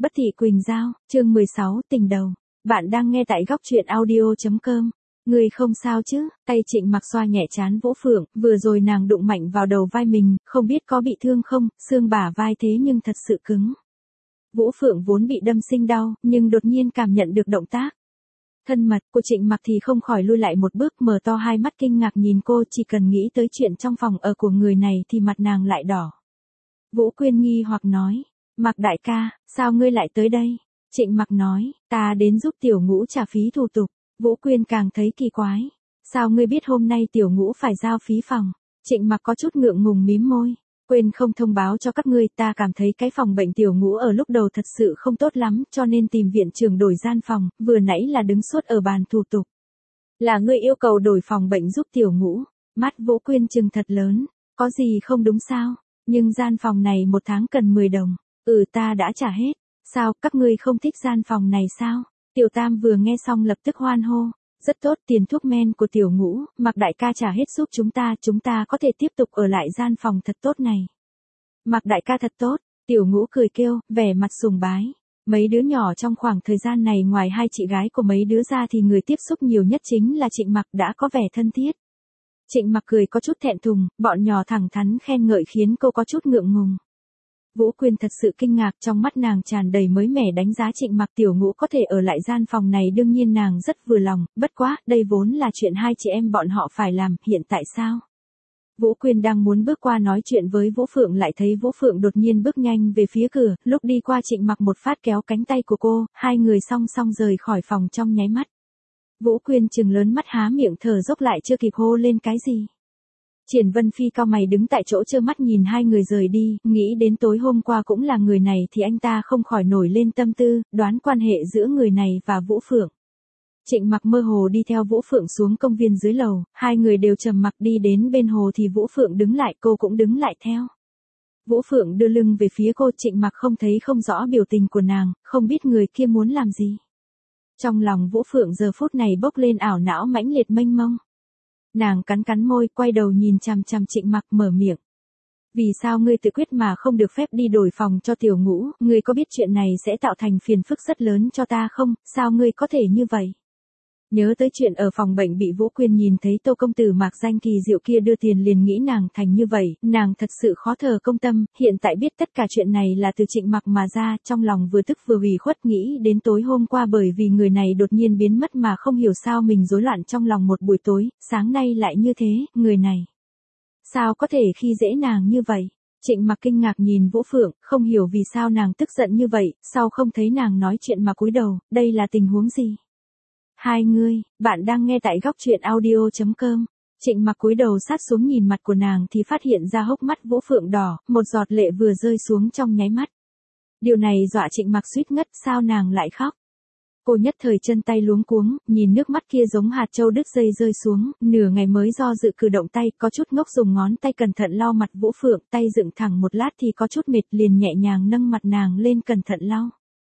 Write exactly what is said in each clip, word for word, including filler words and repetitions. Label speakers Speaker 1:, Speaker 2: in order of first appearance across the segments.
Speaker 1: Bất thị Quỳnh Giao, chương mười sáu, tình đầu. Bạn đang nghe tại góc truyện audio chấm com. Người không sao chứ? Tay Trịnh Mặc xoa nhẹ trán Vũ Phượng, vừa rồi nàng đụng mạnh vào đầu vai mình, không biết có bị thương không, xương bả vai thế nhưng thật sự cứng. Vũ Phượng vốn bị đâm sinh đau, nhưng đột nhiên cảm nhận được động tác thân mật của Trịnh Mặc thì không khỏi lui lại một bước, mở to hai mắt kinh ngạc nhìn cô, chỉ cần nghĩ tới chuyện trong phòng ở của người này thì mặt nàng lại đỏ. Vũ Quyên nghi hoặc nói, Mặc đại ca, sao ngươi lại tới đây? Trịnh Mặc nói, ta đến giúp Tiểu Ngũ trả phí thủ tục. Vũ Quyên càng thấy kỳ quái. Sao ngươi biết hôm nay Tiểu Ngũ phải giao phí phòng? Trịnh Mặc có chút ngượng ngùng mím môi. Quên không thông báo cho các ngươi, ta cảm thấy cái phòng bệnh Tiểu Ngũ ở lúc đầu thật sự không tốt lắm, cho nên tìm viện trưởng đổi gian phòng, vừa nãy là đứng suốt ở bàn thủ tục. Là ngươi yêu cầu đổi phòng bệnh giúp Tiểu Ngũ. Mắt Vũ Quyên trừng thật lớn, có gì không đúng sao? Nhưng gian phòng này một tháng cần mười đồng. Ừ, ta đã trả hết. Sao, các ngươi không thích gian phòng này sao? Tiểu Tam vừa nghe xong lập tức hoan hô. Rất tốt, tiền thuốc men của Tiểu Ngũ, Mặc đại ca trả hết giúp chúng ta, chúng ta có thể tiếp tục ở lại gian phòng thật tốt này. Mặc đại ca thật tốt, Tiểu Ngũ cười kêu, vẻ mặt sùng bái. Mấy đứa nhỏ trong khoảng thời gian này ngoài hai chị gái của mấy đứa ra thì người tiếp xúc nhiều nhất chính là Trịnh Mặc, đã có vẻ thân thiết. Trịnh Mặc cười có chút thẹn thùng, bọn nhỏ thẳng thắn khen ngợi khiến cô có chút ngượng ngùng. Vũ Quyên thật sự kinh ngạc, trong mắt nàng tràn đầy mới mẻ đánh giá Trịnh Mặc. Tiểu Ngũ có thể ở lại gian phòng này đương nhiên nàng rất vừa lòng, bất quá, đây vốn là chuyện hai chị em bọn họ phải làm, hiện tại sao? Vũ Quyên đang muốn bước qua nói chuyện với Vũ Phượng lại thấy Vũ Phượng đột nhiên bước nhanh về phía cửa, lúc đi qua Trịnh Mặc một phát kéo cánh tay của cô, hai người song song rời khỏi phòng trong nháy mắt. Vũ Quyên trừng lớn mắt há miệng thở dốc lại chưa kịp hô lên cái gì. Triển Vân Phi cau mày đứng tại chỗ trơ mắt nhìn hai người rời đi, nghĩ đến tối hôm qua cũng là người này thì anh ta không khỏi nổi lên tâm tư, đoán quan hệ giữa người này và Vũ Phượng. Trịnh Mặc mơ hồ đi theo Vũ Phượng xuống công viên dưới lầu, hai người đều trầm mặc đi đến bên hồ thì Vũ Phượng đứng lại, cô cũng đứng lại theo. Vũ Phượng đưa lưng về phía cô, Trịnh Mặc không thấy không rõ biểu tình của nàng, không biết người kia muốn làm gì. Trong lòng Vũ Phượng giờ phút này bốc lên ảo não mãnh liệt mênh mông. Nàng cắn cắn môi, quay đầu nhìn chằm chằm Trịnh Mặc, mở miệng. Vì sao ngươi tự quyết mà không được phép đi đổi phòng cho Tiểu Ngũ, ngươi có biết chuyện này sẽ tạo thành phiền phức rất lớn cho ta không, sao ngươi có thể như vậy? Nhớ tới chuyện ở phòng bệnh bị Vũ Quyên nhìn thấy Tô công tử mạc danh kỳ diệu kia đưa tiền liền nghĩ nàng thành như vậy, nàng thật sự khó thở công tâm, hiện tại biết tất cả chuyện này là từ Trịnh Mặc mà ra, trong lòng vừa tức vừa ủy khuất, nghĩ đến tối hôm qua bởi vì người này đột nhiên biến mất mà không hiểu sao mình rối loạn trong lòng một buổi tối, sáng nay lại như thế, người này. Sao có thể khi dễ nàng như vậy? Trịnh Mặc kinh ngạc nhìn Vũ Phượng, không hiểu vì sao nàng tức giận như vậy, sau không thấy nàng nói chuyện mà cúi đầu, đây là tình huống gì? Hai ngươi, bạn đang nghe tại góc truyện audio chấm com. Trịnh Mặc cúi đầu sát xuống nhìn mặt của nàng thì phát hiện ra hốc mắt Vũ Phượng đỏ, một giọt lệ vừa rơi xuống trong nháy mắt. Điều này dọa Trịnh Mặc suýt ngất, sao nàng lại khóc? Cô nhất thời chân tay luống cuống, nhìn nước mắt kia giống hạt châu đứt dây rơi xuống, nửa ngày mới do dự cử động tay, có chút ngốc dùng ngón tay cẩn thận lau mặt Vũ Phượng, tay dựng thẳng một lát thì có chút mệt liền nhẹ nhàng nâng mặt nàng lên cẩn thận lau.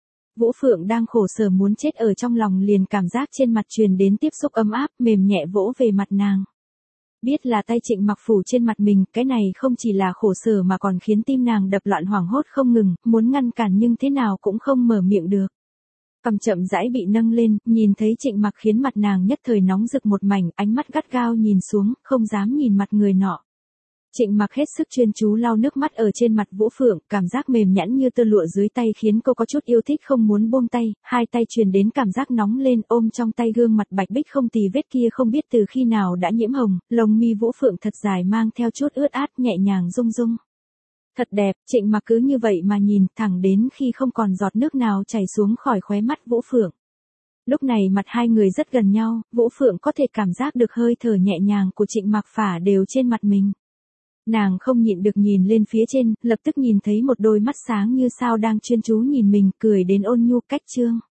Speaker 1: Vũ Phượng đang khổ sở muốn chết ở trong lòng liền cảm giác trên mặt truyền đến tiếp xúc ấm áp, mềm nhẹ vỗ về mặt nàng. Biết là tay Trịnh Mặc phủ trên mặt mình, cái này không chỉ là khổ sở mà còn khiến tim nàng đập loạn hoảng hốt không ngừng, muốn ngăn cản nhưng thế nào cũng không mở miệng được. Cằm chậm rãi bị nâng lên, nhìn thấy Trịnh Mặc khiến mặt nàng nhất thời nóng rực một mảnh, ánh mắt gắt gao nhìn xuống, không dám nhìn mặt người nọ. Trịnh Mặc hết sức chuyên chú lau nước mắt ở trên mặt Vũ Phượng, cảm giác mềm nhẵn như tơ lụa dưới tay khiến cô có chút yêu thích không muốn buông tay, hai tay truyền đến cảm giác nóng lên, ôm trong tay gương mặt bạch bích không tì vết kia không biết từ khi nào đã nhiễm hồng, lông mi Vũ Phượng thật dài mang theo chút ướt át nhẹ nhàng rung rung. Thật đẹp, Trịnh Mặc cứ như vậy mà nhìn, thẳng đến khi không còn giọt nước nào chảy xuống khỏi khóe mắt Vũ Phượng. Lúc này mặt hai người rất gần nhau, Vũ Phượng có thể cảm giác được hơi thở nhẹ nhàng của Trịnh Mặc phả đều trên mặt mình. Nàng không nhịn được nhìn lên phía trên, lập tức nhìn thấy một đôi mắt sáng như sao đang chuyên chú nhìn mình, cười đến ôn nhu cách trương.